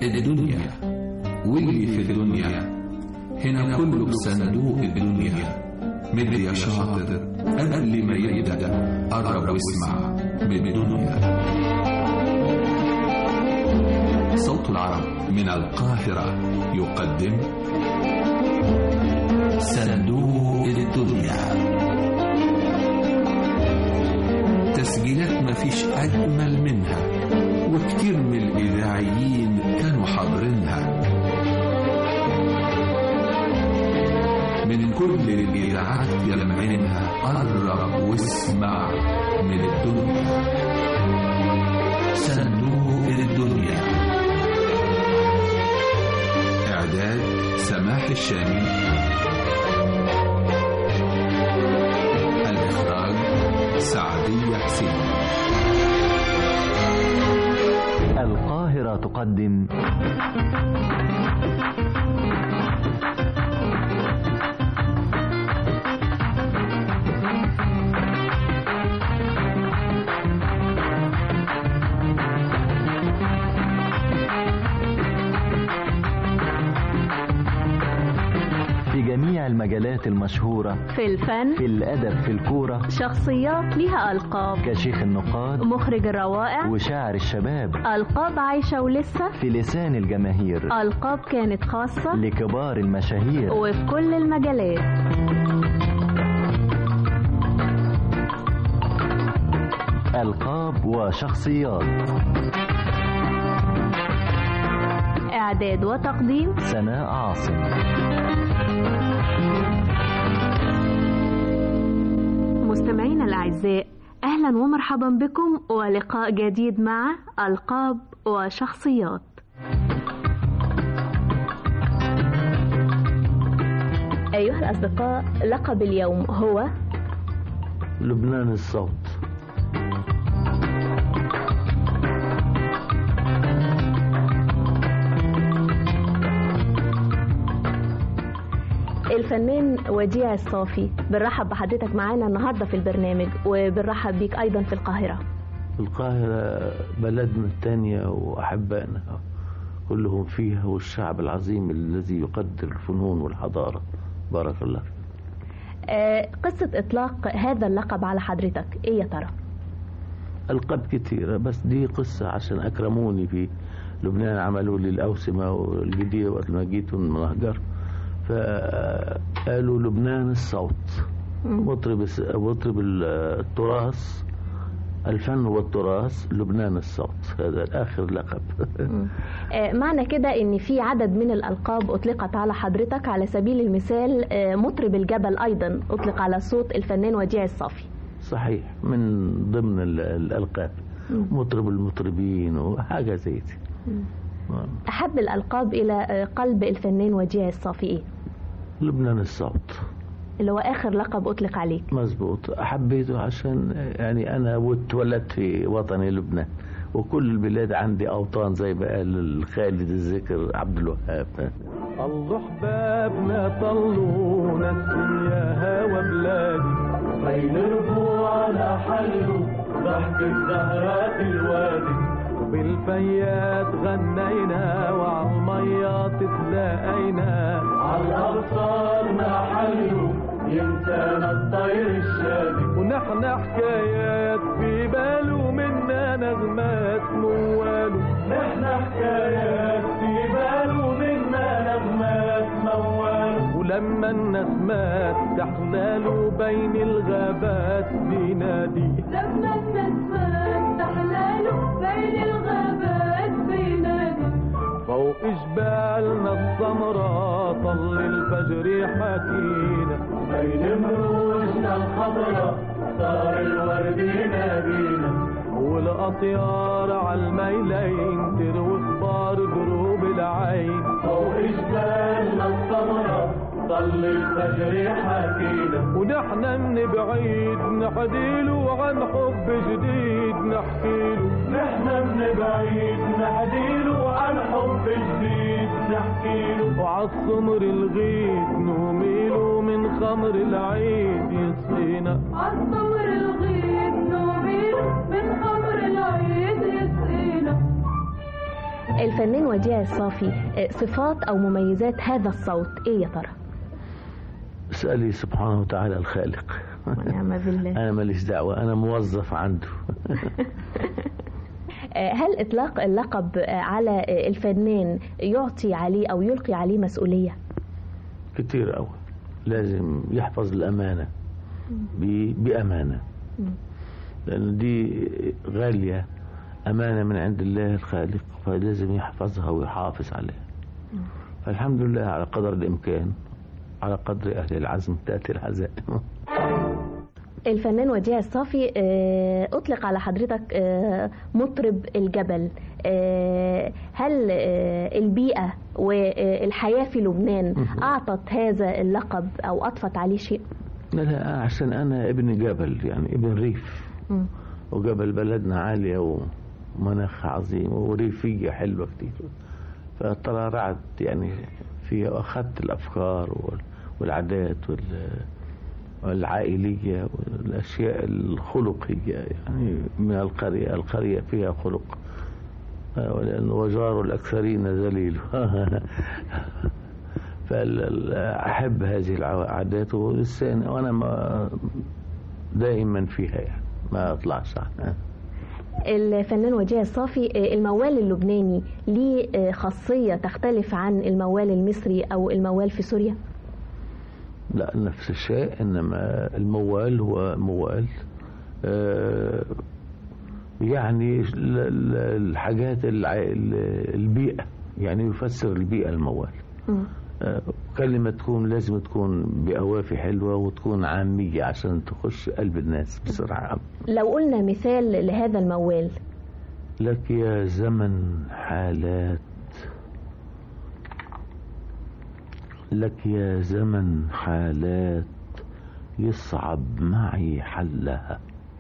الدنيا واللي في الدنيا هنا كله بصندوق الدنيا. مد يا شاطر قبل ما يبدأ قرب واسمع من الدنيا. صوت العرب من القاهرة يقدم صندوق الدنيا. تسجيلات مفيش أجمل منها، وكتير من الإذاعيين كانوا حاضرينها من كل الإذاعات يلمعينها. قرب واسمع من الدنيا. صندوق الدنيا. إعداد سماح الشامي. الإخراج سعدية حسين. القاهرة تقدم المجالات المشهورة في الفن، في الأدب، في الكورة، شخصيات لها ألقاب كشيخ النقاد، مخرج الروائع، وشاعر الشباب. ألقاب عايشة ولسه في لسان الجماهير، ألقاب كانت خاصة لكبار المشاهير، وفي كل المجالات. ألقاب وشخصيات. إعداد وتقديم سناء عاصم. مستمعينا الأعزاء، أهلا ومرحبا بكم ولقاء جديد مع ألقاب وشخصيات. أيها الأصدقاء، لقب اليوم هو لبنان الصوت. الفنان وديع الصافي. بنرحب بحضرتك معانا النهارده في البرنامج، وبنرحب بيك ايضا في القاهره. القاهره بلدنا الثانيه واحبائنا كلهم فيها، والشعب العظيم الذي يقدر الفنون والحضاره. بارك الله فيك. قصه اطلاق هذا اللقب على حضرتك ايه يا ترى؟ القاب كتيره، بس دي قصه عشان اكرموني في لبنان. عملوا لي الاوسمه والجديده وقت ما جيت من المهجر، فقالوا لبنان الصوت. مطرب التراث، الفن والتراث، لبنان الصوت. هذا آخر لقب. معنى كده ان في عدد من الألقاب أطلقت على حضرتك. على سبيل المثال مطرب الجبل أيضا أطلق على صوت الفنان وديع الصافي. صحيح، من ضمن الألقاب. مطرب المطربين وحاجة زي دي. أحب الألقاب إلى قلب الفنان وديع الصافي إيه؟ لبنان الصوت، اللي هو آخر لقب أطلق عليك. مظبوط. حبيته عشان يعني أنا اتولدت في وطني لبنان، وكل البلاد عندي أوطان زي ما قال الخالد الذكر عبد الوهاب. الله حبابنا طلونا يا هوا بلادي، بين ربوعنا حلو ضحك الزهرات الوادي، بالفيات غنينا وعالميات تلاقينا، عالأبصارنا حلو ينسانا الطير الشادي، ونحن حكايات في باله منا نغمات موالو، نحن حكايات في باله منا نغمات موالو، ولما النسمات تحلاله بين الغابات بينادي، لما النسمات تحلاله بين الغابات بينادي، فوق جبالنا السمراء طل الفجر حكينا، بين مروجنا الخضراء صار الورد ينادينا، والأطيار عالميلين تروي اخبار دروب العين، فوق جبالنا السمراء طل الفجر حكينا، ونحن من بعيد نحديله عن حب جديد نحكيله، نحن من بعيد نحديله عن حب جديد نحكيله، وعالسمر الغيد نوميله من خمر العيد يسقينا، عالسمر الغيد نوميله من خمر العيد يسقينا. الفنان وديع الصافي، صفات أو مميزات هذا الصوت إيه يا ترى؟ اسألي سبحانه وتعالى الخالق. ونعم بالله. أنا ماليش دعوة، أنا موظف عنده. هل إطلاق اللقب على الفنان يعطي عليه أو يلقي عليه مسؤولية؟ كتير أوي، لازم يحفظ الأمانة بأمانة، لأن دي غالية، أمانة من عند الله الخالق، فلازم يحفظها ويحافظ عليها. فالحمد لله على قدر الإمكان، على قدر أهل العزم تأتي العزائم. الفنان وديع الصافي، أطلق على حضرتك مطرب الجبل. هل البيئة والحياة في لبنان أعطت هذا اللقب أو أضفت عليه شيء؟ لا، عشان أنا ابن جبل، يعني ابن ريف، وجبل بلدنا عالية ومناخ عظيم وريفية حلوة كتير، فطلعت يعني فيها وأخذت الأفكار والعادات والعائلية والأشياء الخلقية، يعني من القرية فيها خلق، ولأن وجار الأكثرين ذليل. فأحب هذه العادات وأنا دائما فيها، يعني ما أطلعش عنها. الفنان وديع الصافي، الموال اللبناني ليه خاصية تختلف عن الموال المصري أو الموال في سوريا؟ لا، نفس الشيء، إنما الموال هو موال، يعني الحاجات البيئة، يعني يفسر البيئة الموال. كلمة لازم تكون بأوافي حلوة وتكون عامية عشان تخش قلب الناس بسرعة. لو قلنا مثال لهذا الموال: لك يا زمن حالات، لك يا زمن حالات يصعب معي حلها،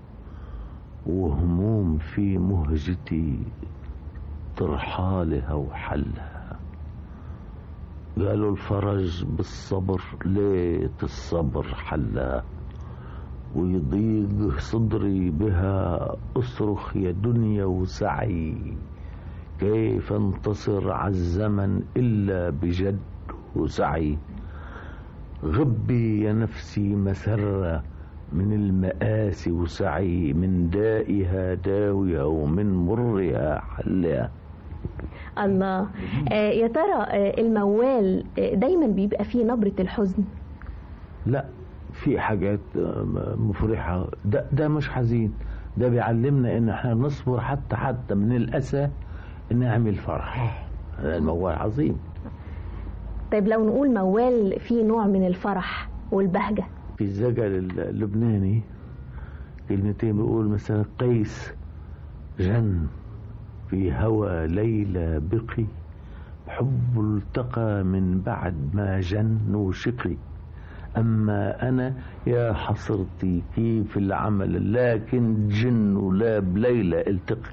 وهموم في مهجتي ترحالها وحلها. قالوا الفرج بالصبر، ليت الصبر حلها، ويضيق صدري بها أصرخ يا دنيا وسعي، كيف انتصر على الزمن إلا بجد وسعي. غبي يا نفسي مسرة من المآسي وسعي، من دائها داوية ومن مرها حلها. الله. يا ترى الموال دايما بيبقى فيه نبرة الحزن؟ لا، في حاجات مفرحة، ده مش حزين، ده بيعلمنا ان احنا نصبر حتى من الأسى نعمل فرح. الموال عظيم. طيب لو نقول موال فيه نوع من الفرح والبهجة؟ في الزجل اللبناني كلمتين بيقول مثلا: قيس جن في هوى ليلى بقي، حب التقى من بعد ما جن وشقي، أما أنا يا حصرتي كيف العمل، لكن جن ولا بليلى التقي.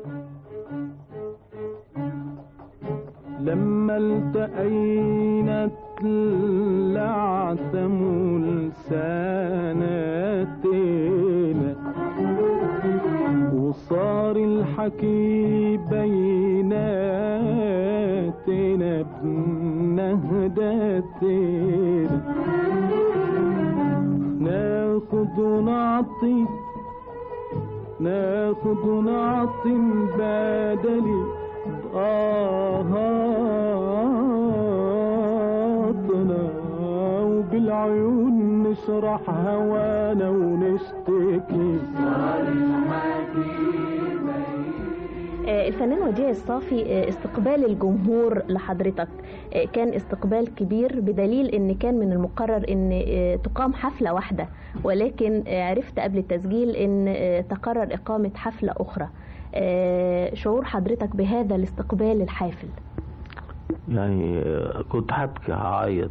لما التقينا العسم لساناتنا، وصار الحكي بيناتنا بنهداتنا، ناخد ونعطي بدلي آهاتنا، وبالعيون نشرح هوانا ونشتكي. الفنان وديع الصافي، استقبال الجمهور لحضرتك كان استقبال كبير، بدليل ان كان من المقرر ان تقام حفلة واحدة، ولكن عرفت قبل التسجيل ان تقرر اقامة حفلة اخرى. شعور حضرتك بهذا الاستقبال الحافل؟ يعني كنت هبكي هعيط.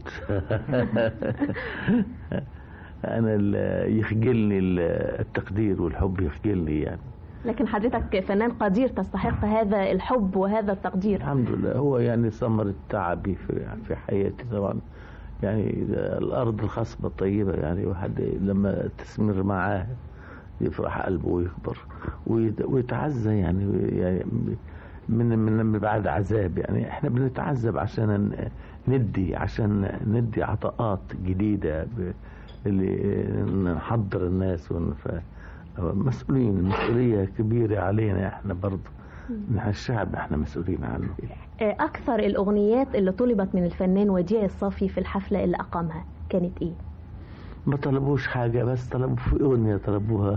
انا يخجلني التقدير والحب، يخجلني يعني. لكن حضرتك فنان قدير تستحق هذا الحب وهذا التقدير. الحمد لله. هو يعني ثمرة تعبي في حياتي طبعا، يعني الأرض الخصبة الطيبة، يعني واحد لما تسمر معاه يفرح قلبه ويكبر ويتعزى، يعني من بعد عذاب. يعني احنا بنتعذب عشان ندي عطاءات جديدة اللي نحضر الناس مسؤولين، مسؤولية كبيرة علينا احنا برضه. نحن الشعب احنا مسؤولين عنه. أكثر الأغنيات اللي طلبت من الفنان وديع الصافي في الحفلة اللي أقامها كانت إيه؟ ما طلبوش حاجة، بس طلبوا في أغنية طلبوها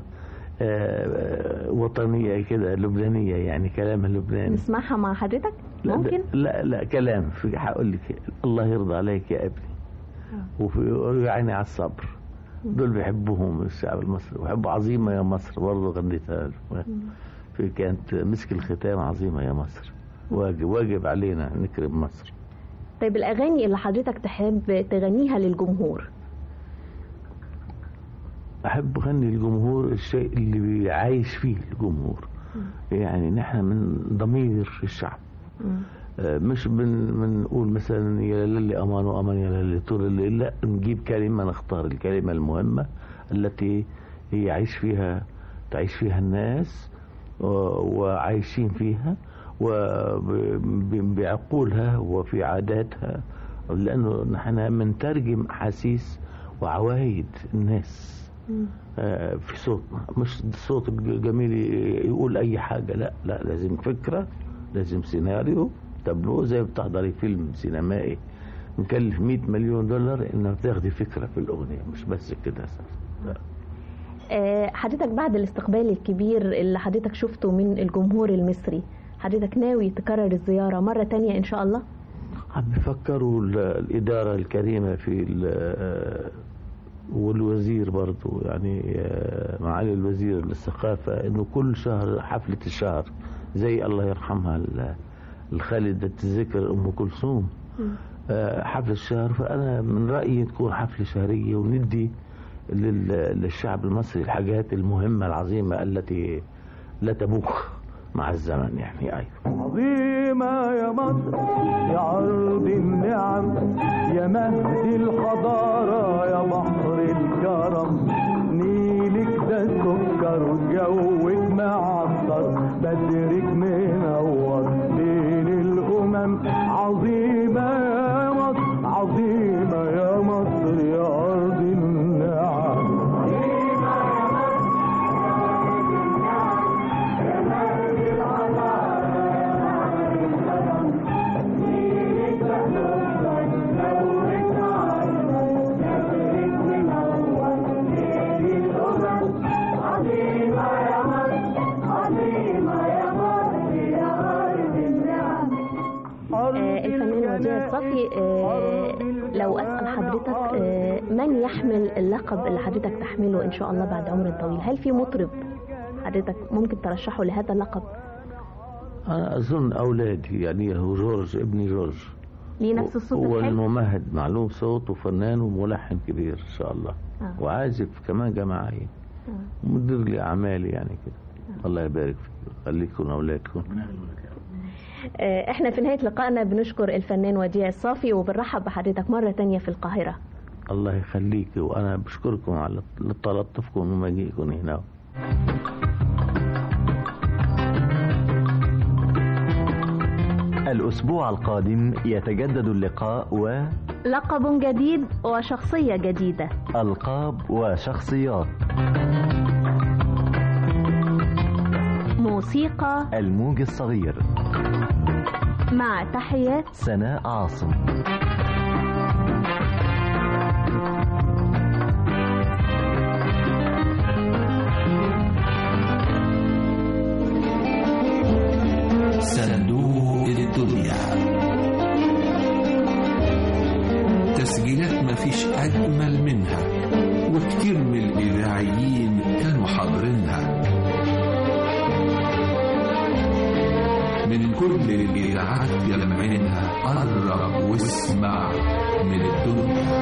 وطنية كده لبنانية، يعني كلام لبناني. نسمعها مع حضرتك ممكن؟ لا كلام في هقول لك الله يرضى عليك يا ابني وفي يعني على الصبر. دول بيحبوهم الشعب المصري، ويحبوا عظيمة يا مصر برضه غنيتها في كانت مسك الختام عظيمة يا مصر. واجب علينا نكرم مصر. طيب الأغاني اللي حضرتك تحب تغنيها للجمهور؟ أحب أغني للجمهور الشيء اللي عايش فيه الجمهور. يعني نحن من ضمير الشعب. مش بنقول مثلا يا للي أمان وأمان يا للي طول الليل، لا، نجيب كلمة، نختار الكلمة المهمة التي هي تعيش فيها الناس وعايشين فيها وبعقولها وفي عاداتها، لأنه نحن منترجم أحاسيس وعوايد الناس في صوتنا. مش صوت جميل يقول أي حاجة، لا لازم فكرة، لازم سيناريو تابلو زي بتحضري فيلم سينمائي مكلف $100 مليون إنه تاخدي فكرة في الأغنية، مش بس كده. حضرتك بعد الاستقبال الكبير اللي حضرتك شفته من الجمهور المصري، حضرتك ناوي تكرر الزيارة مرة تانية إن شاء الله؟ عم بيفكروا الإدارة الكريمة والوزير برضو، يعني معالي الوزير للثقافة، إنه كل شهر حفلة الشهر زي الله يرحمها الخالدة الذكر أم كلثوم حفلة الشهر. فأنا من رأيي تكون حفلة شهرية وندي للشعب المصري الحاجات المهمة العظيمة التي لا تبوخ مع الزمن. يعني أيوة. عظيمة يا مصر يا أرض النعم، يا مهد الحضارة، يا بحر الكرم، نيلك ده سكر وجوك معطر، بدرك منور بين الأمم. عظيمة يا مصر، عظيمة يا مصر يا أرض النعم. الفنان وديع الصافي، لو أسأل حضرتك من يحمل اللقب اللي حضرتك تحمله إن شاء الله بعد عمر طويل؟ هل في مطرب حضرتك ممكن ترشحه لهذا اللقب؟ أنا أظن أولادي، يعني هو جورج، ابني جورج ليه نفس الصوت الحلو، هو الممهد معلوم صوت وفنان وملحن كبير إن شاء الله. وعازف كمان جماعي ومدير لي أعمالي يعني كده. الله يبارك فيك، خليكم أولادكم. احنا في نهاية لقائنا بنشكر الفنان وديع الصافي وبنرحب بحضرتك مرة تانية في القاهرة. الله يخليك، وأنا بشكركم على تلطفكم ومجيئكم هنا. الأسبوع القادم يتجدد اللقاء لقب جديد وشخصية جديدة. ألقاب وشخصيات. موسيقى الموج الصغير. مع تحيات سناء عاصم. صندوق الدنيا، تسجيلات ما فيش أجمل منها، وكتير من الإذاعيين كانوا حاضرينها، من كل الإذاعات يلمعينها. قرب واسمع من الدنيا.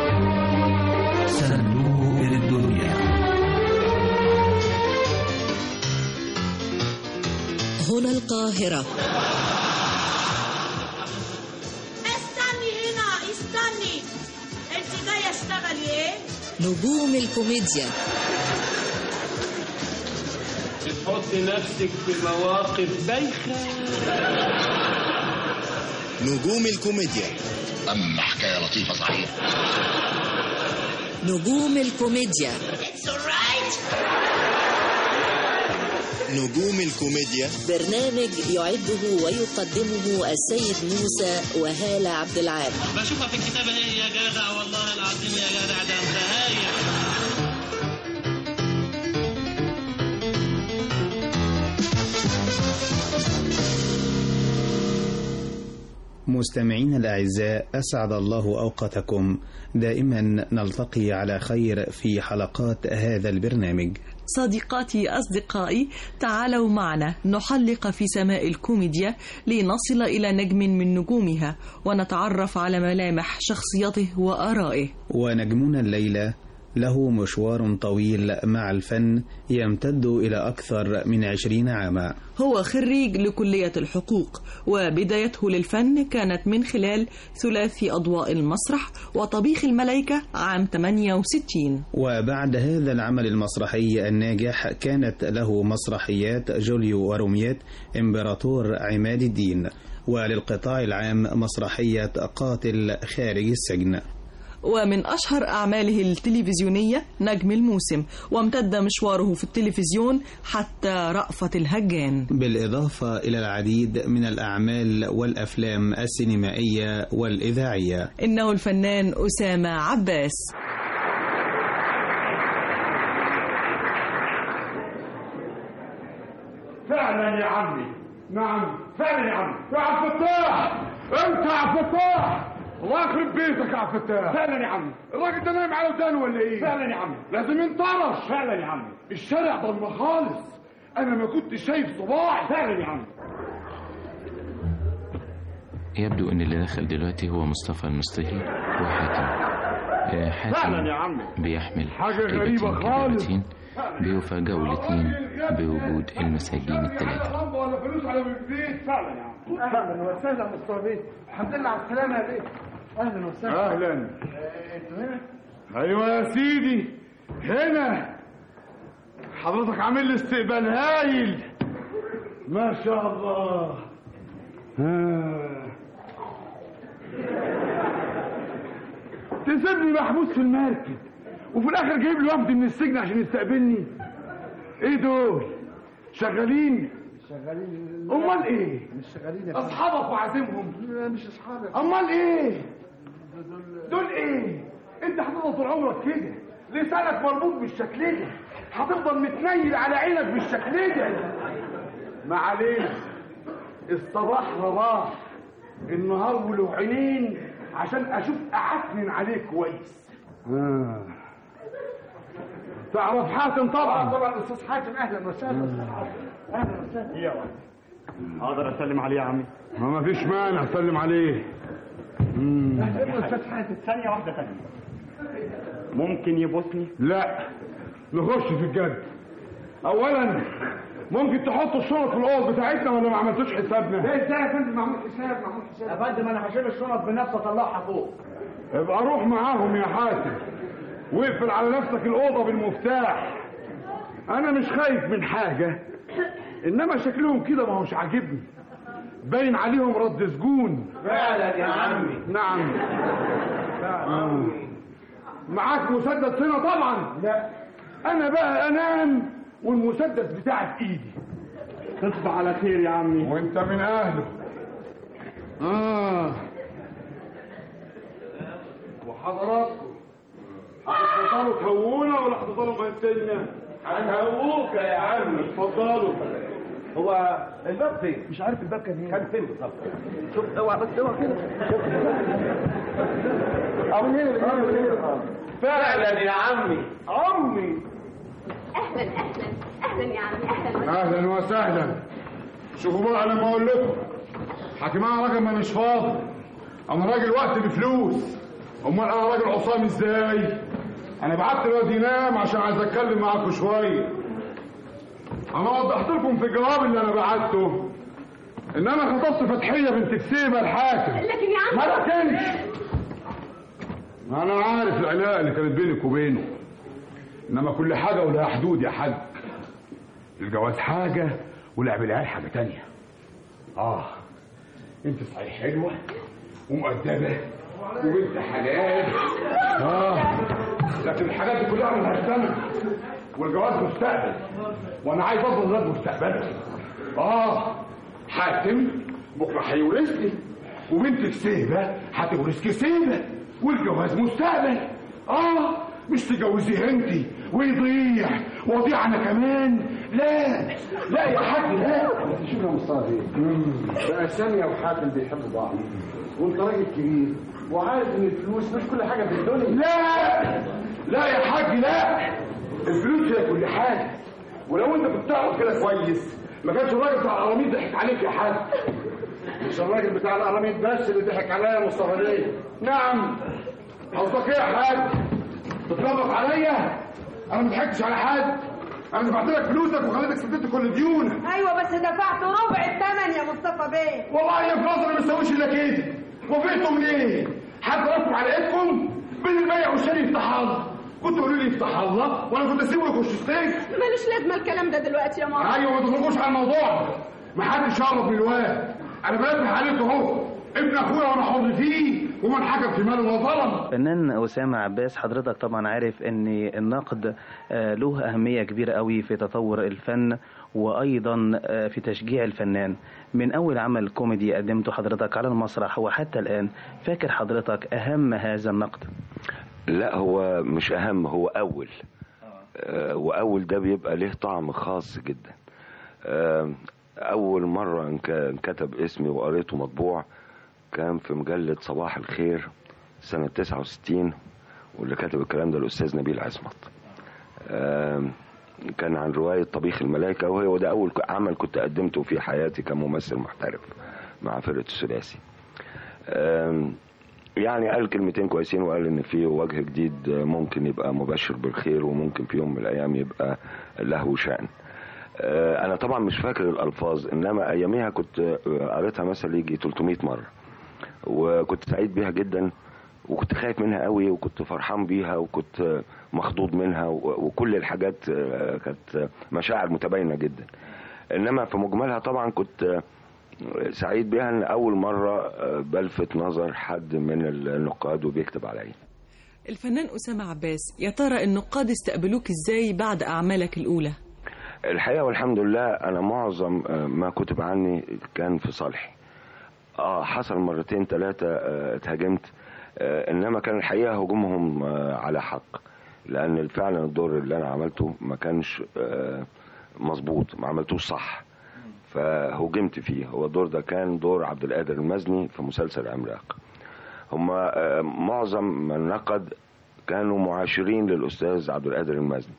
صندوق الدنيا. هنا القاهرة. استني هنا، استني، انت جاية اشتغلي ايه؟ نجوم الكوميديا. بتحط تحط نفسك في مواقف بايخة. نجوم الكوميديا. أما حكاية لطيفة صحيح. نجوم الكوميديا. نجوم الكوميديا برنامج يعده ويقدمه السيد موسى وهالة عبد العال. بشوفها في الكتابة هي يا جدع، والله العظيم يا جدع، ده انت هايل. مستمعين الأعزاء، أسعد الله أوقاتكم. دائما نلتقي على خير في حلقات هذا البرنامج. صديقاتي أصدقائي، تعالوا معنا نحلق في سماء الكوميديا لنصل إلى نجم من نجومها ونتعرف على ملامح شخصيته وآرائه. ونجمنا الليلة له مشوار طويل مع الفن يمتد إلى أكثر من 20 عاما. هو خريج لكلية الحقوق، وبدايته للفن كانت من خلال ثلاثي أضواء المسرح وطبيخ الملايكة عام 68. وبعد هذا العمل المسرحي الناجح كانت له مسرحيات جوليو وروميات، إمبراطور عماد الدين، وللقطاع العام مسرحية قاتل خارج السجن. ومن أشهر أعماله التلفزيونية نجم الموسم، وامتد مشواره في التلفزيون حتى رأفت الهجان، بالإضافة إلى العديد من الأعمال والأفلام السينمائية والإذاعية. إنه الفنان أسامة عباس. فعلا يا عمي، نعم فعلا يا عمي. يا عبد الفتاح، انت يا عبد الفتاح، الله يخرب بيتك يا عبد الفتاح. فعلا يا عمي. الراجل ده نايم على ودانه ولا ايه؟ فعلا يا عمي. لازم ينطرش. فعلا يا عمي. الشارع ضلمه خالص، انا ما كنت شايف صباعي. فعلا يا عمي. يبدو ان اللي دخل دلوقتي هو مصطفى المصطهي وحاتم. حاتم فعلا يا عمي بيحمل حاجه غريبه خالص. بيفاجئوا الاثنين بوجود المساجين الثلاثه. ولا فلوس على البيت. فعلا يا عمي. اهلا وسهلا مصطفى. الحمد لله على السلامه يا بيه. اهلا وسهلا. اهلا. انتوا هنا؟ ايوه يا سيدي هنا. حضرتك عامل لي استقبال هايل ما شاء الله. تسيبني محبوس في المركب وفي الاخر جايب لي وفد من السجن عشان يستقبلني؟ ايه دول؟ شغالين؟ شغالين. امال ايه؟ مش شغالين. اصحابك وعازمهم؟ لا مش اصحابك. امال ايه؟ دول ايه؟ انت هتفضل طول عمرك كده، لسانك مربوط بالشكل ده، هتفضل متنيل على عينك بالشكل ده. معلش، الصباح رباح، النهار وله عينين عشان اشوف اعكنن عليك كويس. تعرف حاتم طبعا؟ طبعا استاذ حاتم. اهلا وسهلا استاذ حاتم. اهلا وسهلا. يا ولد اقدر اسلم عليه يا عمي؟ ما فيش مانع، سلم عليه. استاذ حاتم ثانيه واحده ثانيه، ممكن يبوسني؟ لا، نخش في الجد. اولا ممكن تحطوا الشنط في الاوض بتاعتنا ولا ما عملتوش حسابنا؟ ازاي يا فندم؟ معمول حساب. معمول حساب يا فندم. انا هشيل الشنط بنفسي اطلعها فوق. ابقى روح معاهم يا حاتم واقفل على نفسك الاوضه بالمفتاح. انا مش خايف من حاجه، انما شكلهم كده ما هوش عاجبني، باين عليهم رد سجون. فعلا يا عمي. نعم. معاك مسدس هنا طبعا؟ لا. انا بقى انام والمسدس بتاعي في ايدي. تصبح على خير يا عمي. وانت من اهله. وحضراتكم هتفضلوا تهوونا ولا هتفضلوا مهتلنا؟ هنهووك يا عمي. اتفضلوا. هو الباب فين؟ مش عارف الباب كان فين بالظبط. شوف اوعى بس اوعى كده. من هنا. فعلا يا عمي. عمي. اهلا اهلا اهلا يا عمي. اهلا وسهلا. شوفوا بقى لما اقول لكم حكيمان راجل ما مش فاضي، انا راجل وقت بفلوس. امال انا راجل عصام ازاي؟ انا بعت الواد ينام عشان عايز اتكلم معاكم شويه. انا وضحت لكم في الجواب اللي انا بعته ان انا خطبت فتحيه بنت كسيبه الحاكم. لكن يا عم ما لكنش. انا عارف العلاقه اللي كانت بينك وبينه، انما كل حاجه ولها حدود يا حاج. الجواز حاجة ولعب العيال حاجة تانية. انت صحيح حلوة ومؤدبة وبنت حلال، لكن الحاجات دي كلها ملهاش ثمن، والجواز مستقبل، وانا عايز افضل ولاد مستقبلي. حاتم بكره هيورثني، وبنتك سيبه هتورثك سيبه، والجواز مستقبل. مش تجوزيه انت ويضيع واضيع انا كمان. لا يا حاج لا. شوف يا مصطفى، بقى سامية وحاتم بيحبوا بعض، وانت راجل كبير وعارف ان الفلوس مش كل حاجه في الدنيا. لا يا حاج لا، الفلوس هي كل حاجه، ولو انت كنت تعرف كده كويس ما كانش الراجل بتاع القراميط ضحك عليك يا حاج. مش الراجل بتاع القراميط بس اللي ضحك عليا يا مصطفى ليه؟ نعم. قصدك ايه يا حاج؟ تتنمر عليا؟ انا ما ضحكتش على حد، انا دفعت لك فلوسك وخليتك سددت كل ديونك. ايوه بس دفعت ربع الثمن يا مصطفى بيه. والله يا فاضل ما بيسويش الا كده. وفقتوا منين؟ حد رفع على ايدكم؟ بين البيع والشاري يفتح الله، كنتوا قولوا لي يفتح الله وانا كنت اسيبه يخش ستيك. مالوش لازمه الكلام ده دلوقتي يا ماما. ايوه ما تخرجوش على الموضوع، ما حدش يعرف من الواد، انا بنبه عليكم اهو، ابن اخويا وانا حر فيه ومن حكم في ماله وظلم. فنان أسامة عباس، حضرتك طبعا عارف ان النقد له أهمية كبيرة قوي في تطور الفن وأيضا في تشجيع الفنان. من أول عمل كوميدي قدمته حضرتك على المسرح وحتى الآن، فاكر حضرتك أهم هذا النقد؟ لا هو مش أهم، هو أول. وأول ده بيبقى له طعم خاص جدا. أول مرة انكتب اسمي وقريته مطبوع كان في مجلة صباح الخير سنة 69، واللي كتب الكلام ده الأستاذ نبيل عصمت. كان عن رواية طبيخ الملائكة، وهو ده أول عمل كنت قدمته في حياتي كممثل محترف مع فرقة الثلاثي. يعني قال كلمتين كويسين، وقال إن في وجه جديد ممكن يبقى مبشر بالخير، وممكن في يوم من الأيام يبقى له شأن. أنا طبعا مش فاكر الألفاظ، إنما أياميها كنت قريتها مثلا يجي 300 مرة، وكنت سعيد بيها جدا، وكنت خايف منها قوي، وكنت فرحان بيها، وكنت مخضوض منها، وكل الحاجات كانت مشاعر متباينة جدا. انما في مجملها طبعا كنت سعيد بيها ان اول مرة بلفت نظر حد من النقاد وبيكتب عليا. الفنان أسامة عباس، يا ترى النقاد استقبلوك ازاي بعد اعمالك الاولى؟ الحقيقة والحمد لله انا معظم ما كتب عني كان في صالحي. حصل مرتين ثلاثة اتهاجمت، انما كان الحقيقة هجومهم على حق، لان فعلا الدور اللي انا عملته ما كانش مظبوط، ما عملتوش صح، فهجمت فيه. هو الدور ده كان دور عبد القادر المزني في مسلسل عملاق. هما معظم من نقد كانوا معاشرين للاستاذ عبد القادر المزني،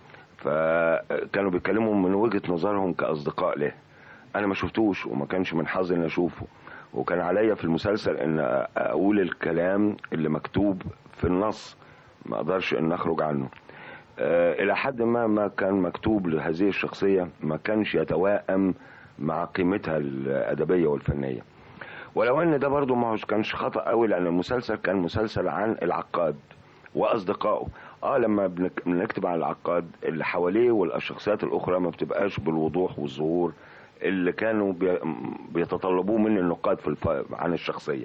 فكانوا بيتكلموا من وجهة نظرهم كاصدقاء له. انا ما شفتوش وما كانش من حظي ان اشوفه، وكان عليا في المسلسل ان اقول الكلام اللي مكتوب في النص، ما اقدرش ان اخرج عنه. الى حد ما كان مكتوب لهذه الشخصية ما كانش يتوائم مع قيمتها الادبية والفنية. ولو ان ده برضو ما كانش خطأ قوي، لان المسلسل كان مسلسل عن العقاد واصدقائه. لما بنكتب عن العقاد اللي حواليه والشخصيات الاخرى ما بتبقاش بالوضوح والظهور اللي كانوا بيتطلبوه من النقاد عن الشخصية.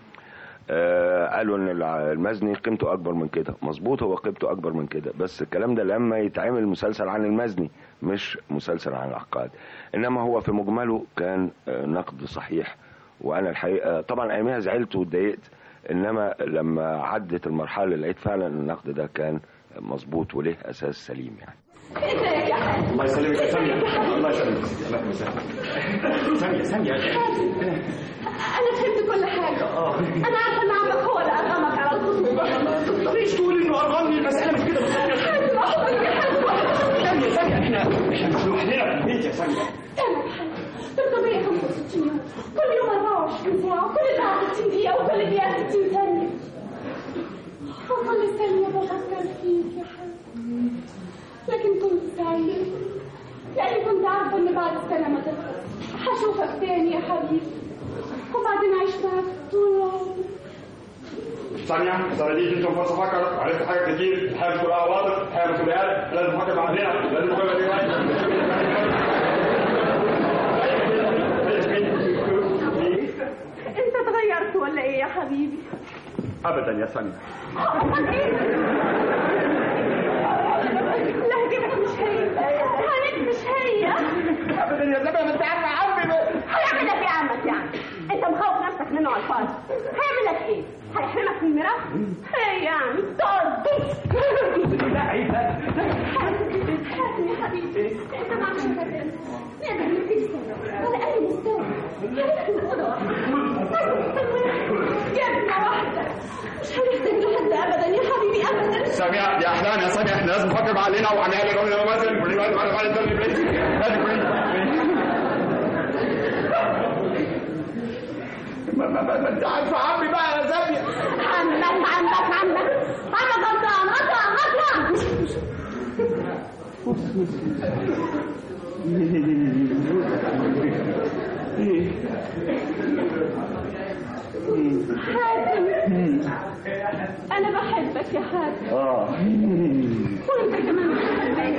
قالوا ان المزني قيمته اكبر من كده، مظبوط، هو قيمته اكبر من كده، بس الكلام ده لما يتعمل مسلسل عن المزني مش مسلسل عن العقاد. انما هو في مجمله كان نقد صحيح، وانا الحقيقة طبعا ايامها زعلت واتضايقت، انما لما عدت المرحلة لقيت فعلا النقد ده كان مظبوط وله اساس سليم يعني. الله يسلمك يا سامية، الله يسلمك. سامية أنا فهمت كل حاجة. أنا عارفة إن عمك هو اللي أرغمك على الخصوص. ما تقدريش تقولي إنه أرغمني، المسألة مش كده بالظبط. سامية إحنا مش لوحدنا في البيت يا سامية. 365 يوم، كل يوم 24 ساعة، وكل ساعة 60 دقيقة، وكل دقيقة 60 ثانية. وكل ثانية بفكر فيك يا حبيبي. لكن كنت سعيد، لأني كنت عارفة إن بعد السنة ما تخلص هشوفك تاني يا حبيبي، وبعدين أعيش معاك طول عمري. ثانية دي انتم فرصة افكر عرفت حاجات كتير. الحياة كلها عواطف، الحياة مسؤوليات، لازم افكر بعدين، لازم افكر بعدين. انت اتغيرت ولا ايه يا حبيبي؟ ابدا يا سامية. امال ايه؟ لهجتك مش هي، حالك مش هي. ابدا يا سامية، ما انت عارفة عمي هيعمل لك ايه عمك يعني؟ انت مخوف نفسك منه على الفاضي. هيعمل لك ايه؟ هيحرمك من الميراث؟ هي يعني تقعد لا عيب حاتم يا حبيبي، انت ما عملتش كده. نقدر نبتدي سوا ولا اي مستوى. جبنا واحدة مش هنحتاج لحد ابدا يا حبيبي ابدا. سامية يا احلام يا سامية، احنا لازم نفكر بعقلنا وهنعمل قولنا مثلا كل ما نفعل الدنيا بليز. ما انت عارفة عمي بقى يا سامية. عمك غلطان. حاتم انا بحبك يا حاتم. وانت كمان بتحبني.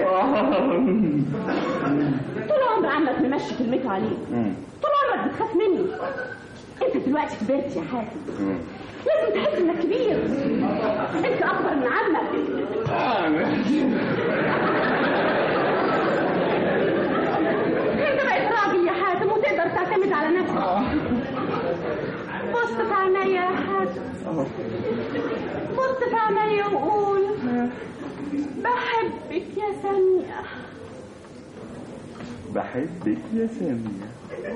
طول عمر عمك ممشي كلمته عليك، طول عمرك بتخاف مني. انت دلوقتي كبرت يا حاتم، لازم تحس انك كبير. انت اكبر من عمك. انت بقيت راجل يا حاتم وتقدر تعتمد على نفسك. بص في عينيا يا حاتم، بص في عينيا وقول بحبك يا سامية. بحبك يا سامية.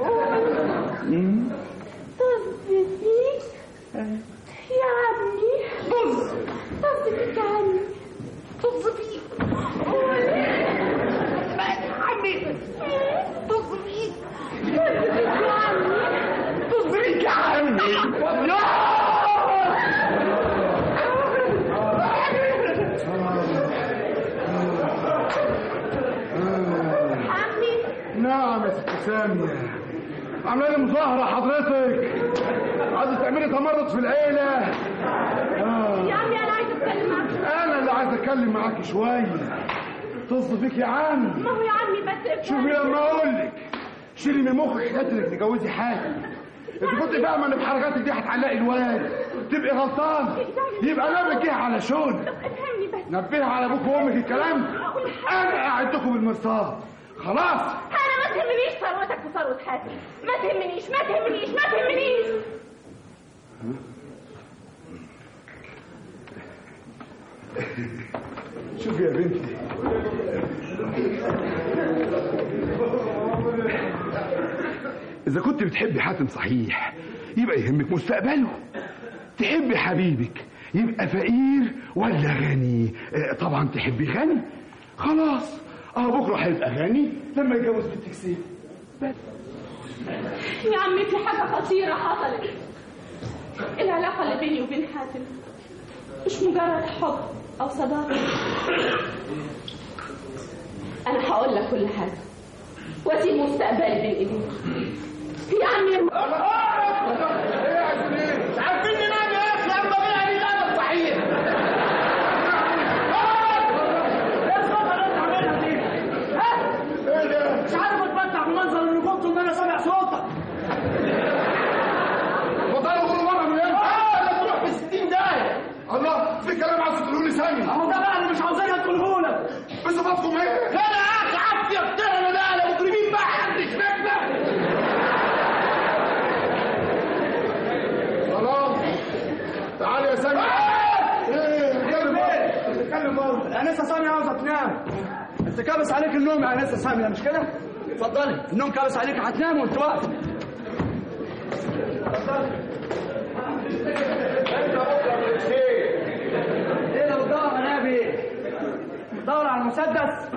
طز فيك يا عمي. طز فيك يا عمي. طز فيك. عمي طز فيك. طز فيك يا عمي. نعم يا ست سامية، عامله لي مظاهرة حضرتك، عايزة تعملي تمرد في العيلة. يا عمي انا عايزة اتكلم معاك. انا اللي عايز اتكلم معاكي شوية. طز فيك يا عم. ما هو يا عمي بس شوفي لما اقول لك شيلي من مخك حته انك تتجوزي حاجة. انت كنت فاهمه ان بحركاتك دي هتعلقي الواد، تبقي غلطان، يبقى نبهك ايه على شغل. نبهي على ابوك وامك الكلام. انا قاعدكم بالمرصاد خلاص. انا ما تهمنيش ثروتك وثروة حاتم، ما تهمنيش. شوفي يا بنتي، إذا كنت بتحبي حاتم صحيح يبقى يهمك مستقبله. تحبي حبيبك يبقى فقير ولا غني؟ طبعا تحبي غني. خلاص بكره هيبقى غني لما يتجوز بنتك سيف. يا عمي في حاجة خطيرة حصلت. العلاقة اللي بيني وبين حاتم مش مجرد حب أو صداقة. أنا هقول لك كل حاجة واسيب مستقبلي بين إيديك. يا عمي عارفين ننام يا اخي لما بينا دي الادب صحيح. مش عارف اتمتع بمنظر اللي كنت ان انا سامع صوتك. بطلوا كل مره من هنا. لا تروح في 60 دقيقة. الله، في كلام عايز تقولوا لي ثاني. اهو ده بقى اللي مش عاوزين اقوله لك. بصفتكم ايه؟ لا يا اخي عافيه بتعمل ده على مجرمين بقى حد يشبكنا. خلاص تعالي يا سامي. اتكلم برضه. انسه سامي عاوزه تنام. انت كابس عليك النوم يا انسه سامي، مش كده؟ اتفضلي، النوم كابس عليك هتنام وانت واقف. ايه اللي بتدور على نبي؟ بتدور على المسدس؟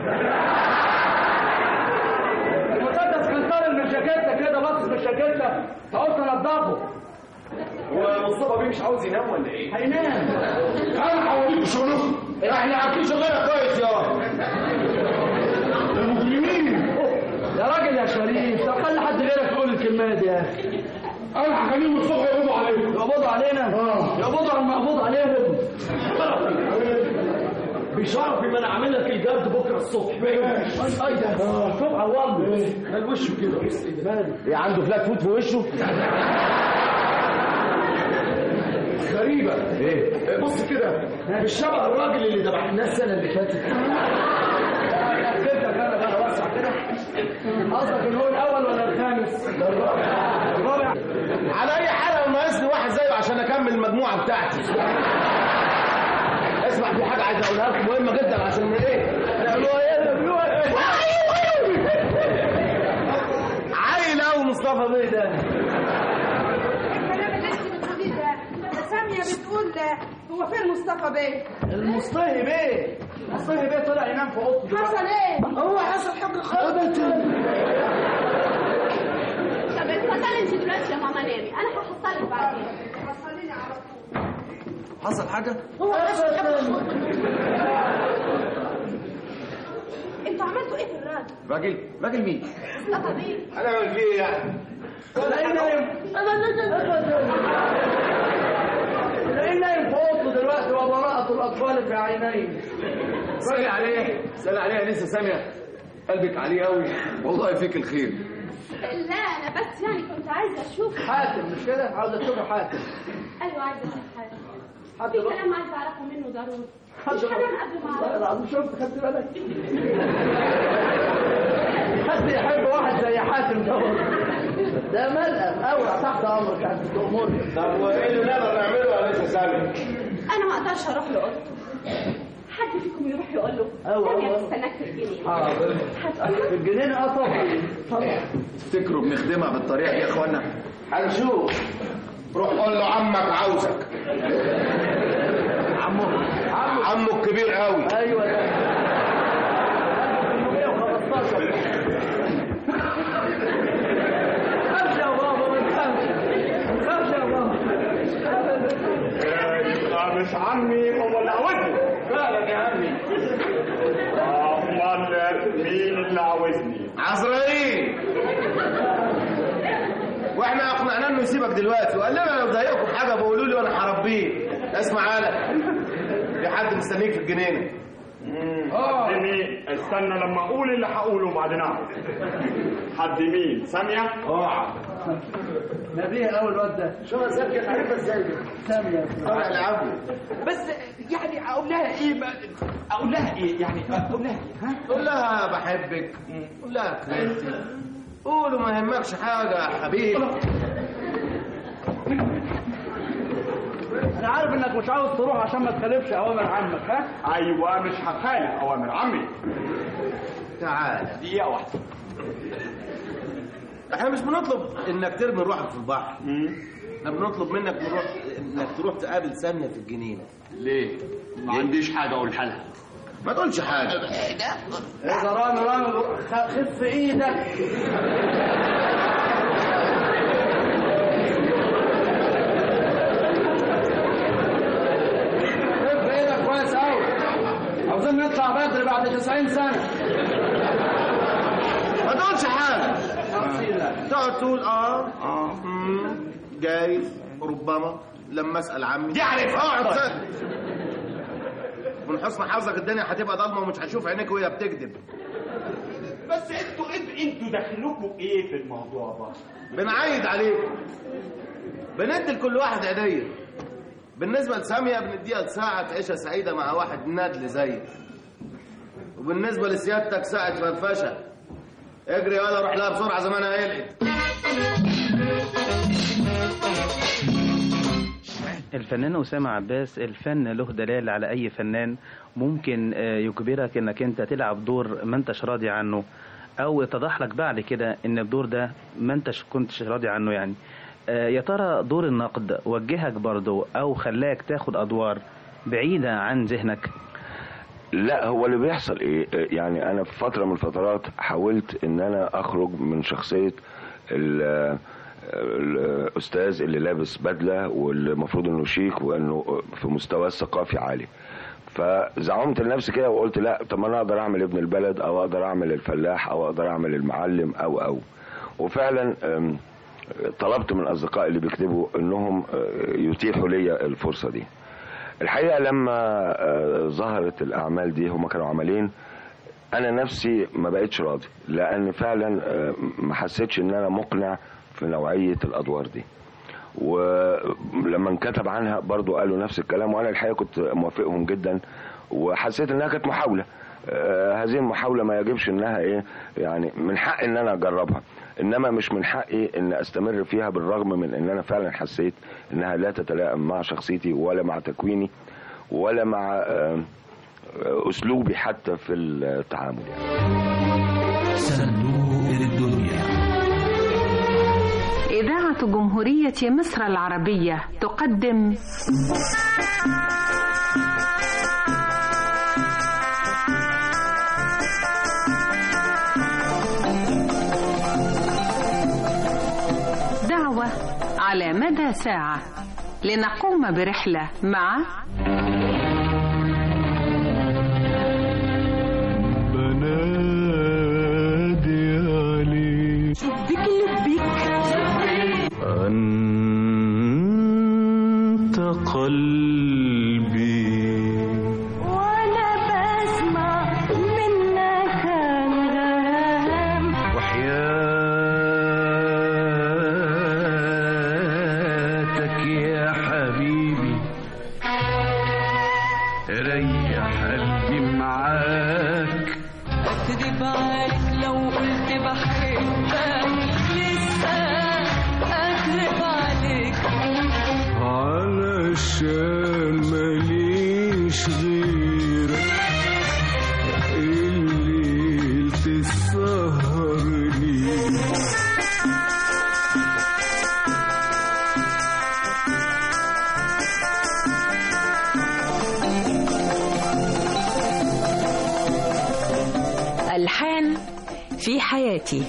المسدس كان طالع من جاكيتك كده، باصص من جاكيتك، فقلت انضفه. ومصطفى بيه مش عاوز ينام ولا ايه؟ هينام. انا هوريكم شغلكم. احنا عارفين شغلنا كويس يا المجرمين. يا راجل يا شريف، طب خلي حد غيرك يقول الكلمات دي يا اخي. انا هخليهم الصبح يقبضوا عليهم. يقبضوا علينا؟ يقبضوا على المقبوض عليهم. بشرفي ما انا عامل لك الجرد بكره الصبح. اي ده شوف عوضني مال وشه كده. ايه عنده فلات فوت في وشه؟ غريبه. ايه بص كده مش شبه الراجل اللي ذبحناه السنه اللي فاتت. اكدت انا بقى وسع كده. قصدك ان هو الاول ولا الخامس؟ الرابع. على اي حال ناقصني واحد زيه عشان اكمل المجموعه بتاعتي. اسمع في حاجه عايز اقولها لكم مهمه جدا عشان ايه؟ عيل قوي مصطفى بيه ده. الكلام اللي انت بتقوليه ده ساميه بتقول هو فين مصطفى بيه؟ المصطفى بيه. مصطفى بيه طلع ينام في اوضته. حصل ايه؟ هو حصل حاجه خالص. طب اتفضلي انت دلوقتي يا ماما نامي، انا هحصلك بعدين. حصليني على طول. حصل حاجه؟ هو حصل حاجه. انتوا عملتوا ايه في الراجل؟ راجل مين؟ مصطفى بيه. انا عمل فيه ايه يعني؟ تلاقيه نايم. تلاقيه نايم في اوضته دلوقتي وبراءة الاطفال في عينيه. سألي عليه يا نسا سامية، قلبك عليه قوي والله فيك الخير. لا انا بس يعني كنت عايزه اشوف حاتم. مش كده؟ عاوزه تشوفي حاتم. ايوه عايزه اشوف حاتم. في كلام عايزه اعرفه منه ضروري. مش كلام قبل ما اعرفه. العظيم شفت خدت بالك؟ حد يحب واحد زي حاتم ده ملقم قوي تحت امرك عشان تأمرني. طب وايه اللي نقدر نعمله يا نسا سامية؟ انا ما اقدرش اروح له اوضته. حد فيكم يروح يقول له سامية بتستناك في الجنينه. حاضر. هتقول له في الجنينه؟ طبعا. تفتكروا بنخدمها بالطريقه دي يا اخوانا؟ هنشوف. روح قول له عمك عاوزك. عمه الكبير قوي. ايوه ده 115. خمسه يا بابا ما تخافش يا بابا. يبقى مش عمي هو اللي عاوزني. فعلا يا عمي. امال مين اللي عاوزني؟ عزرائيل. واحنا اقنعناه انه يسيبك دلوقتي وقال لنا لو ضايقكم حاجه بقولوا لي وانا هربيه. اسمع انا في حد مستنيك في الجنينه. حد مين؟ استنى لما اقول اللي هقوله بعدين اعرف. حد مين؟ سامية؟ نبيه قوي الواد ده. شو سامية عارفها ازاي؟ سامية العبوا. بس يعني اقول لها ايه بقى؟ اقول لها ايه يعني؟ اقول لها ايه؟ ها؟ قول لها بحبك. قول لها كرهتي. قولوا ما يهمكش حاجه يا حبيبي. انا عارف انك مش عاوز تروح عشان ما تخالفش اوامر عمك. ها؟ ايوه مش هخالف اوامر عمي. تعال دقيقة واحدة. احنا مش بنطلب انك ترمي روحك في البحر. احنا بنطلب منك انك تروح تقابل سامية في الجنينة. ليه؟ ما عنديش حاجة اقولها لها. ما تقولش حاجة. اذا رامي خف ايدك. خف ايدك كويس قوي. عاوزين نطلع بدري بعد 90 سنة. ما تقولش حاجة. تقعد تقول جايز ربما لما اسأل عمي يعرف. اقعد ساكت. من حسن حظك الدنيا هتبقى ضلمه ومش هتشوف عينيك وهي بتكذب. بس انتوا دخلكم ايه في الموضوع ده؟ بنعيد عليكم. بندي لكل واحد عيديه. بالنسبه لساميه بنديها لساعه عيشه سعيده مع واحد ندل زيك. وبالنسبه لسيادتك ساعه فرفشه. اجري يلا روح لها بسرعه زمانها قلقت. الفنان أسامة عباس، الفن له دلال على أي فنان. ممكن يجبرك إنك أنت تلعب دور ما أنتش راضي عنه، أو يتضح لك بعد كده إن الدور ده ما أنتش كنتش راضي عنه. يعني يا ترى دور النقد وجهك برضه أو خلاك تاخد أدوار بعيدة عن ذهنك؟ لا، هو اللي بيحصل ايه، يعني انا في فترة من الفترات حاولت ان انا اخرج من شخصية الاستاذ اللي لابس بدلة والمفروض انه شيك وانه في مستوى الثقافي عالي. فزعمت لنفسي كده وقلت لا، طب ما انا اقدر اعمل ابن البلد او اقدر اعمل الفلاح او اقدر اعمل المعلم او وفعلا طلبت من اصدقائي اللي بيكتبوا انهم يتيحوا لي الفرصه دي. الحقيقه لما ظهرت الاعمال دي، هما كانوا عملين، انا نفسي ما بقتش راضي، لان فعلا ما حسيتش ان انا مقنع في نوعيه الادوار دي. ولما انكتب عنها برضو قالوا نفس الكلام، وانا الحقيقه كنت موافقهم جدا، وحسيت انها كانت محاوله. هذه المحاوله ما يجبش انها ايه يعني من حق ان انا اجربها، انما مش من حقي ان استمر فيها، بالرغم من ان انا فعلا حسيت انها لا تتلائم مع شخصيتي ولا مع تكويني ولا مع اسلوبي حتى في التعامل يعني. صندوق الدنيا. إذاعة جمهورية مصر العربية تقدم دعوة على مدى ساعة لنقوم برحلة مع بنادي عليك شبك لبك أنت قلبي وأنا بسمع منك الغرام وحياتك يا حبيبي ريح قلبي معاك. أكذب عليك لو قلت بحبك، لسه أكذب عليك علشان ماليش غيرك، الليل تسهر لي. ألحان في حياتي.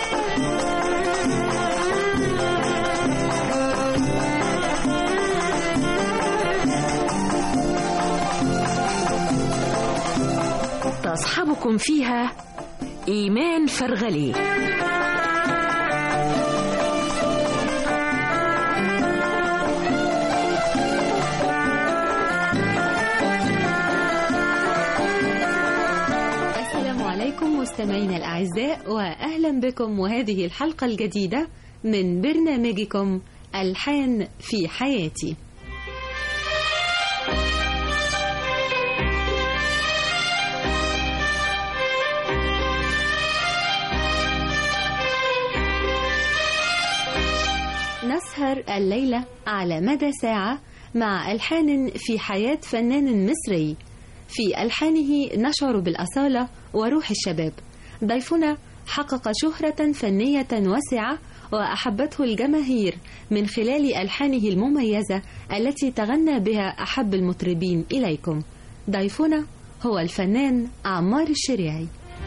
تصحبكم فيها إيمان فرغلي. السلام عليكم مستمعينا الأعزاء، وأهلا بكم وهذه الحلقة الجديدة من برنامجكم ألحان في حياتي. نسهر الليلة على مدى ساعة مع ألحان في حياة فنان مصري في ألحانه نشعر بالأصالة وروح الشباب. ضيفنا حقق شهرة فنية واسعة وأحبته الجماهير من خلال ألحانه المميزة التي تغنى بها أحب المطربين إليكم. ضيفنا هو الفنان عمار الشريعي.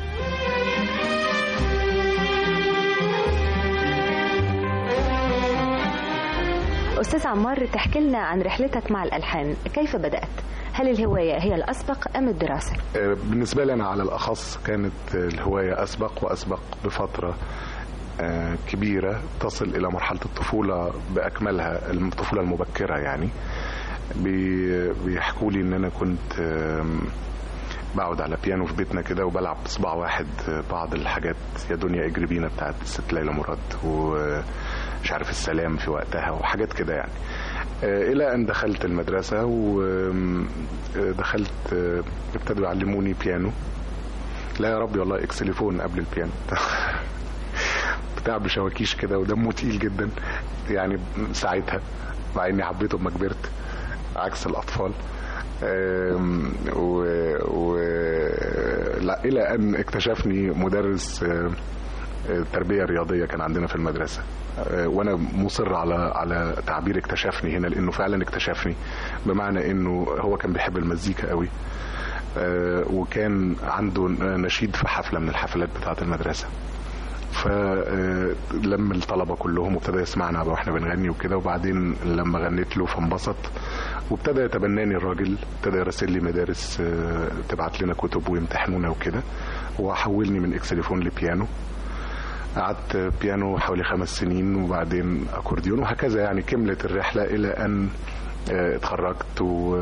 أستاذ عمار، تحكي لنا عن رحلتك مع الألحان، كيف بدأت؟ هل الهواية هي الأسبق أم الدراسة؟ بالنسبة لي أنا على الأخص كانت الهواية أسبق وأسبق بفترة كبيرة تصل إلى مرحلة الطفولة بأكملها، الطفولة المبكرة يعني. بيحكوا لي إن أنا كنت بقعد على بيانو في بيتنا كده وبلعب بصباع واحد بعض الحاجات، يا دنيا اجري بينا بتاعت الست ليلى مراد، ومش عارف السلام في وقتها وحاجات كده يعني. الى ان دخلت المدرسة ودخلت ابتدوا يعلموني بيانو. لا يا ربي والله، اكسليفون قبل البيانو بتاع بشواكيش كده ودمه تقيل جدا يعني ساعتها، مع اني حبيته لما كبرت عكس الاطفال. لا الى ان اكتشفني مدرس تربية رياضية كان عندنا في المدرسة، وانا مصر على تعبير اكتشفني هنا، لانه فعلا اكتشفني، بمعنى انه هو كان بيحب المزيكا قوي، وكان عنده نشيد في حفلة من الحفلات بتاعة المدرسة، فلم الطلبة كلهم وابتدى يسمعنا واحنا بنغني وكده. وبعدين لما غنيت له فانبسط وابتدى يتبناني الراجل، ابتدى يرسل لي مدارس تبعت لنا كتب ويمتحنونا وكده، وحولني من اكسليفون لبيانو. قعدت بيانو حوالي 5 سنين وبعدين أكورديون وهكذا، يعني كملت الرحلة إلى أن اتخرجت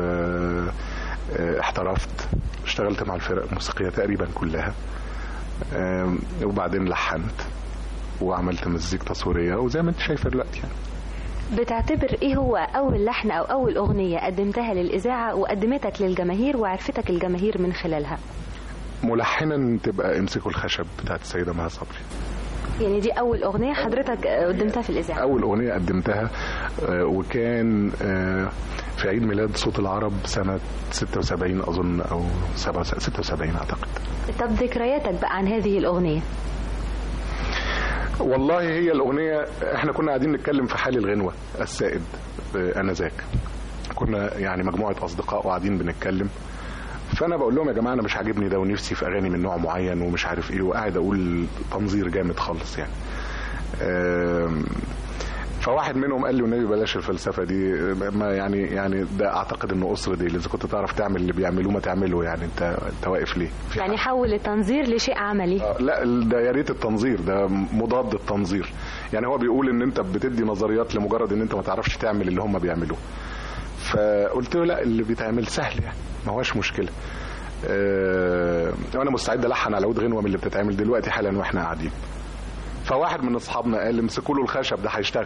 واحترفت. اشتغلت مع الفرق الموسيقية تقريبا كلها، وبعدين لحنت وعملت مزيكا تصويرية وزي ما انت شايفة دلوقتي يعني. بتعتبر ايه هو اول لحن او اول اغنية قدمتها للاذاعة وقدمتك للجماهير وعرفتك الجماهير من خلالها؟ ملحنا تبقى امسكوا الخشب بتاعت السيدة مها صبري. يعني دي اول اغنية حضرتك قدمتها في الاذاعة؟ اول اغنية قدمتها، وكان في عيد ميلاد صوت العرب سنة 76 اظن او 76 اعتقد. طب ذكرياتك بقى عن هذه الاغنية؟ والله هي الأغنية احنا كنا قاعدين نتكلم في حال الغنوة السائد آنذاك، كنا يعني مجموعة أصدقاء وقاعدين بنتكلم، فأنا بقول لهم يا جماعة أنا مش عاجبني ده ونفسي في أغاني من نوع معين ومش عارف إيه، وقاعد أقول تنظير جامد خالص يعني. فواحد منهم قال لي والنبي بلاش الفلسفة دي، ما يعني ده أعتقد إنه قصر دي، إذا كنت تعرف تعمل اللي بيعملوه ما تعمله، يعني أنت واقف ليه؟ يعني حول التنظير لشيء عملي. لا ده يا ريت التنظير ده مضاد التنظير، يعني هو بيقول إن أنت بتدي نظريات لمجرد إن أنت ما تعرفش تعمل اللي هم بيعملوه. فقلت له لا اللي بيتعمل سهل يعني ما هوش مشكلة. وأنا مستعد ألحن على عود غنوة من اللي بتتعمل دلوقتي حالا وإحنا قاعدين. فواحد من اصحابنا قال امسكوا له الخشب ده هيشتغل.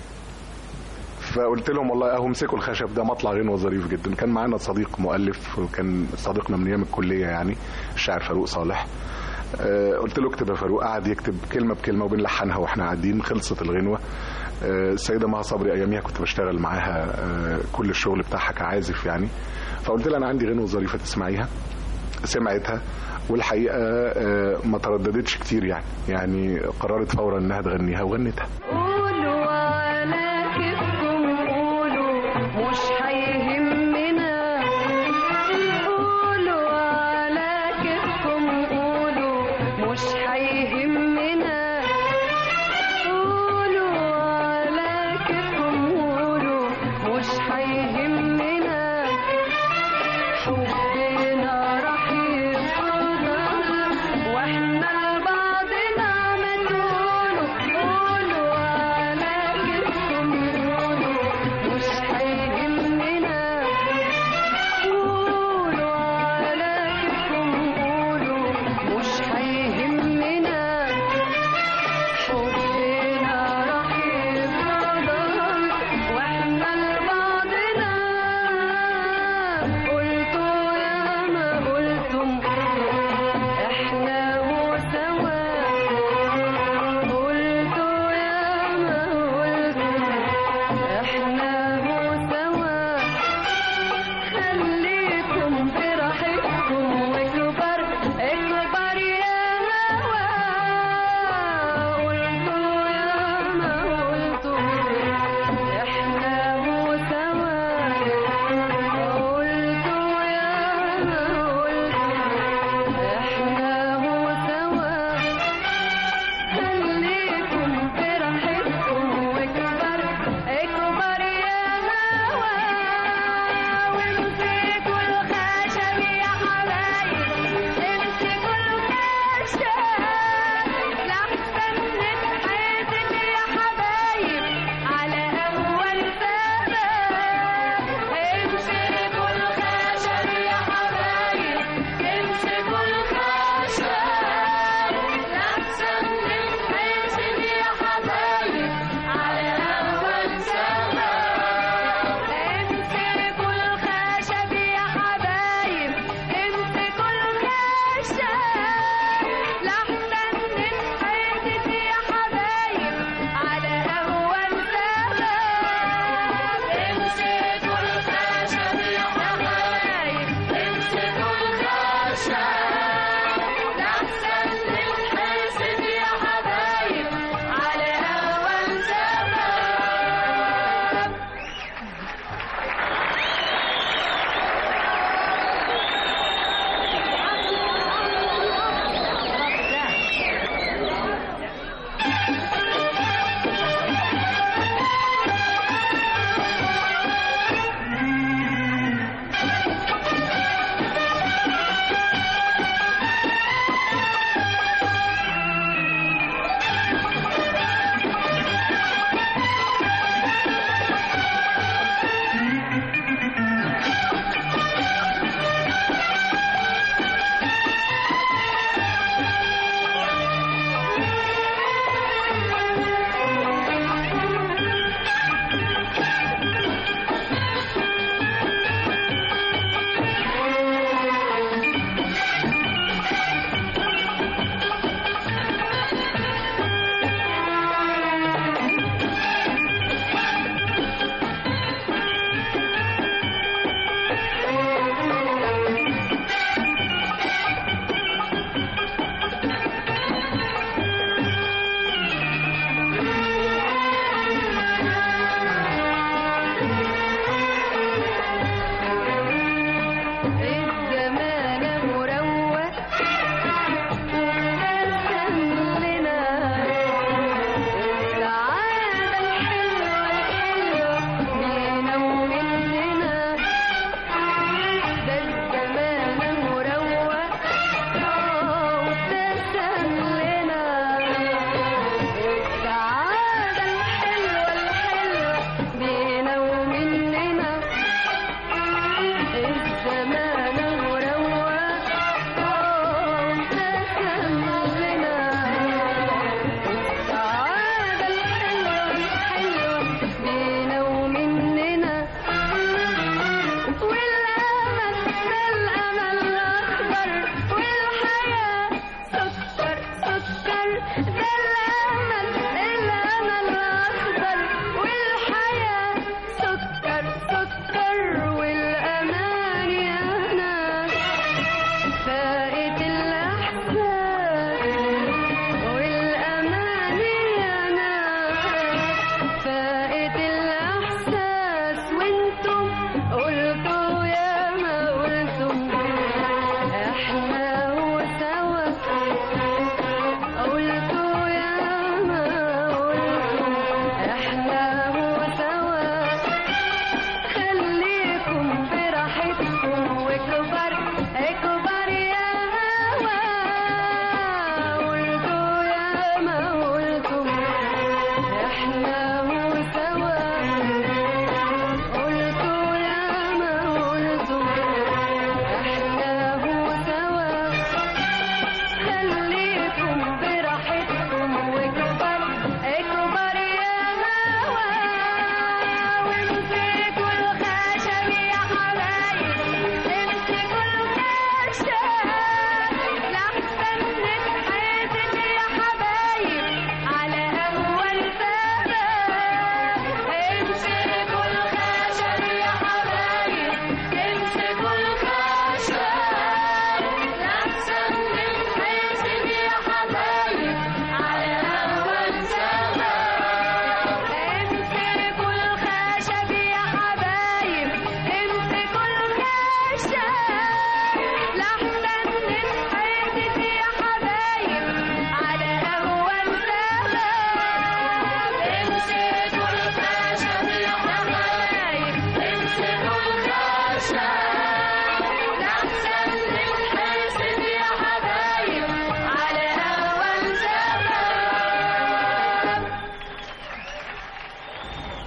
فقلت لهم والله اهو امسكوا الخشب ده مطلع غنوه ظريف جدا. كان معانا صديق مؤلف وكان صديقنا من ايام الكليه يعني الشاعر فاروق صالح. قلت له اكتب يا فاروق، قعد يكتب كلمه بكلمه وبنلحنها واحنا قاعدين. خلصت الغنوه. السيده مها صبري اياميها كنت بشتغل معاها كل الشغل بتاعها كعازف يعني. فقلت لها انا عندي غنوه ظريفه تسمعيها. سمعتها والحقيقه ما ترددتش كتير يعني قررت فورا انها تغنيها وغنتها. قولوا على كيفكم قولوا مش هيهمنا، قولوا على كيفكم قولوا مش هيهمنا، قولوا على كيفكم قولوا مش هيهمنا، حبنا راح يفضل واحنا لبعضنا ما تقولوا، قولوا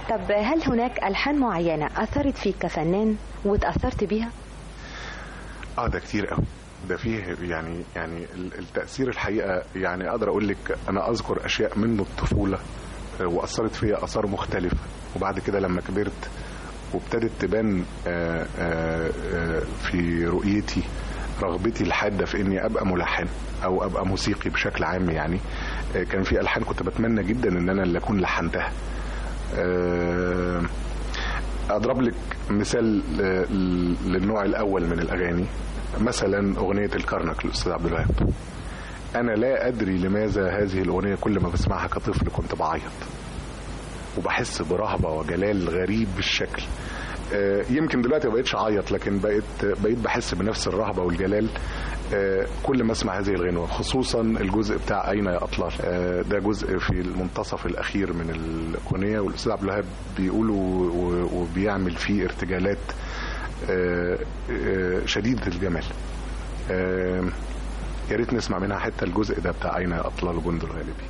طب هل هناك ألحان معينة أثرت فيك كفنان وتأثرت بيها؟ ده كتير قوي. ده فيه يعني التأثير الحقيقة، يعني أقدر أقول لك أنا أذكر أشياء منه الطفولة وأثرت فيها أثار مختلفة، وبعد كده لما كبرت وابتدت تبان في رؤيتي رغبتي الحادة في إني أبقى ملحن أو أبقى موسيقي بشكل عام. يعني كان في ألحان كنت بتمنى جدا إن أنا اللي أكون لحنتها. أضرب لك مثال للنوع الأول من الأغاني، مثلا أغنية الكرنك للأستاذ عبد الوهاب. أنا لا أدري لماذا هذه الأغنية كل ما بسمعها كطفل كنت بعيط وبحس برهبة وجلال غريب بالشكل. يمكن دلوقتي ما بقيتش اعيط، لكن بقيت بحس بنفس الرهبة والجلال كل ما اسمع هذه الغنوة، خصوصا الجزء بتاع أين يا أطلال. ده جزء في المنتصف الأخير من الأغنية، والأستاذ عبد الوهاب بيقوله وبيعمل فيه ارتجالات شديدة الجمال. يا ريت نسمع منها حتى الجزء ده بتاع أين يا أطلال وجند الغالبي.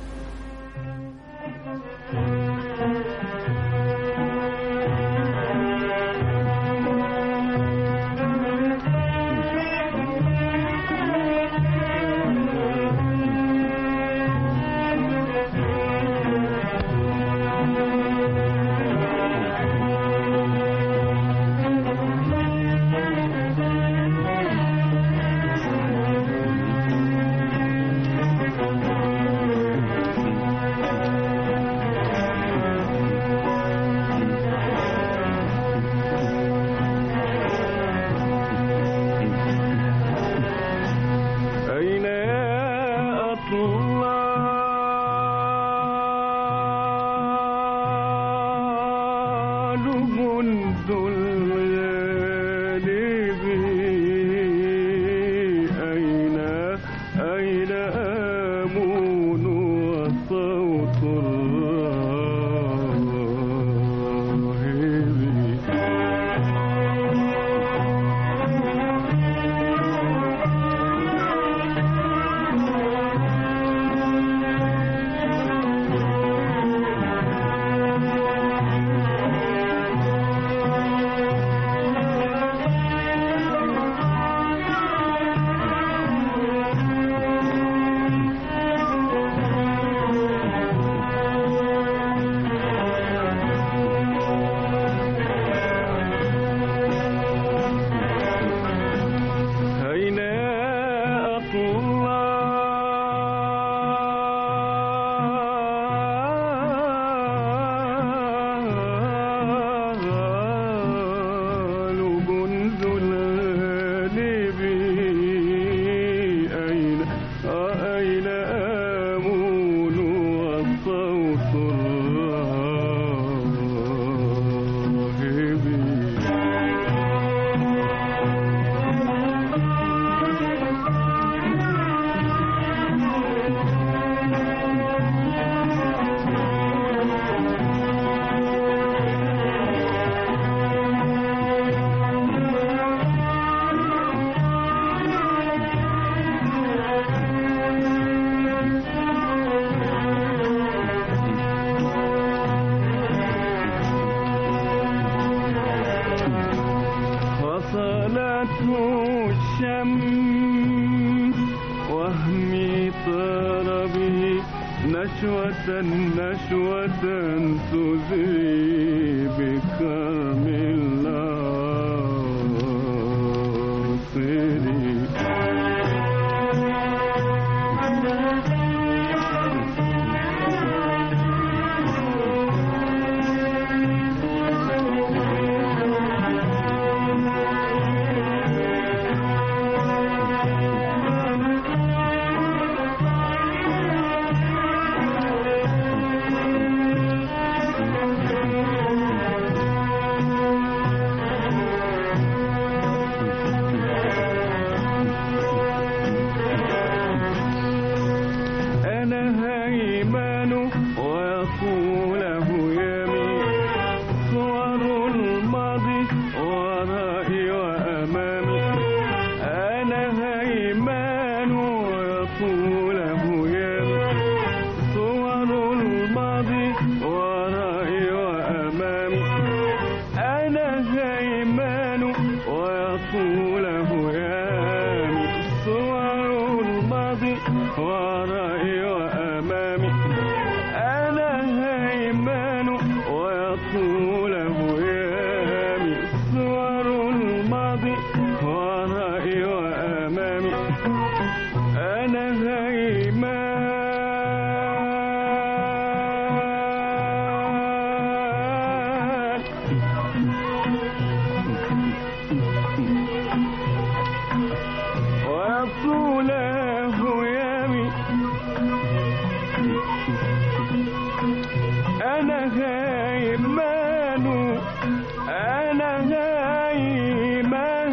أنا هيمان أنا هيمان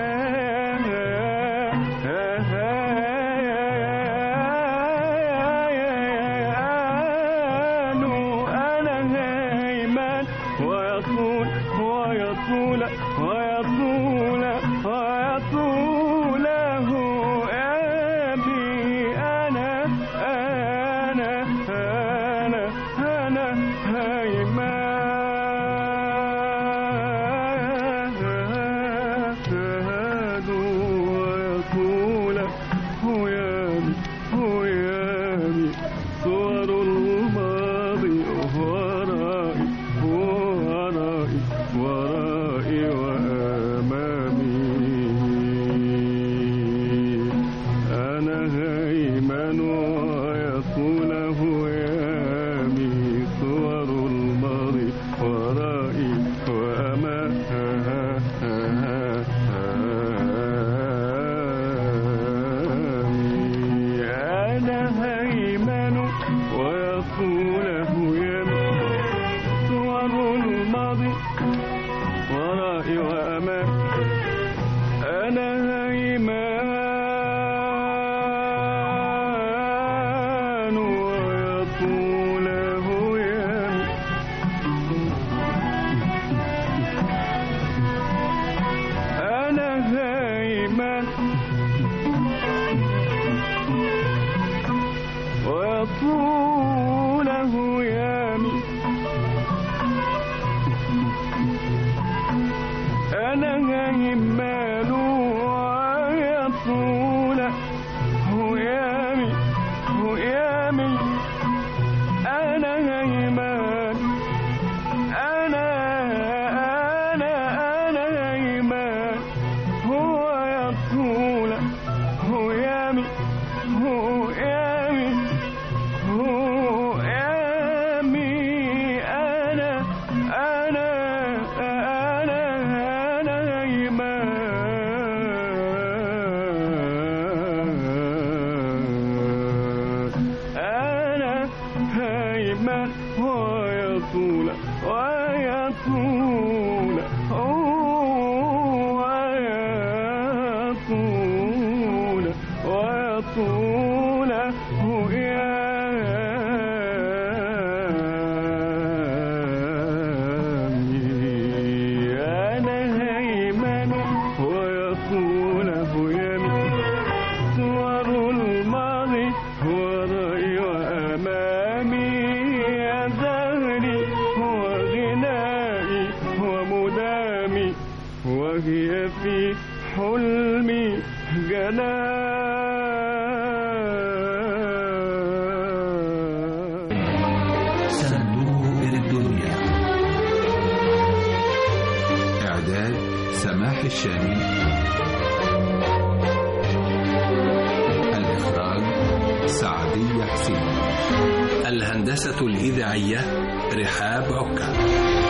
أنا هيمان ويطول ويطول ويطول ويطوله أبي أنا هيمان ويطول هيامي صور الماضي ورائي ورائي ورائي وأمامي أنا هيمن ويطول هيامي صور الماضي ورائي وأمامي أنا هيمن ويطول هيامي صور الماضي ورائي وأمامي أنا هيمان ويطول هيامي أنا هيمان ويطول هيامي أنا هيمان ويطول هيامي هيامي أنا هيمان أنا هيمان هو يطول هيامي هيامي هيامي أنا هيمان ويطول ويطول ويطول ويطول هيامي أنا هيمان ويطول هيامي صور الماضي ورائي وأمامي يا دهري هو غنائي ومدامي وهي في حلمي صندوق الدنيا. إعداد سماح الشامي. الإخراج سعدية حسين. الهندسة الإذاعية رحاب عكا.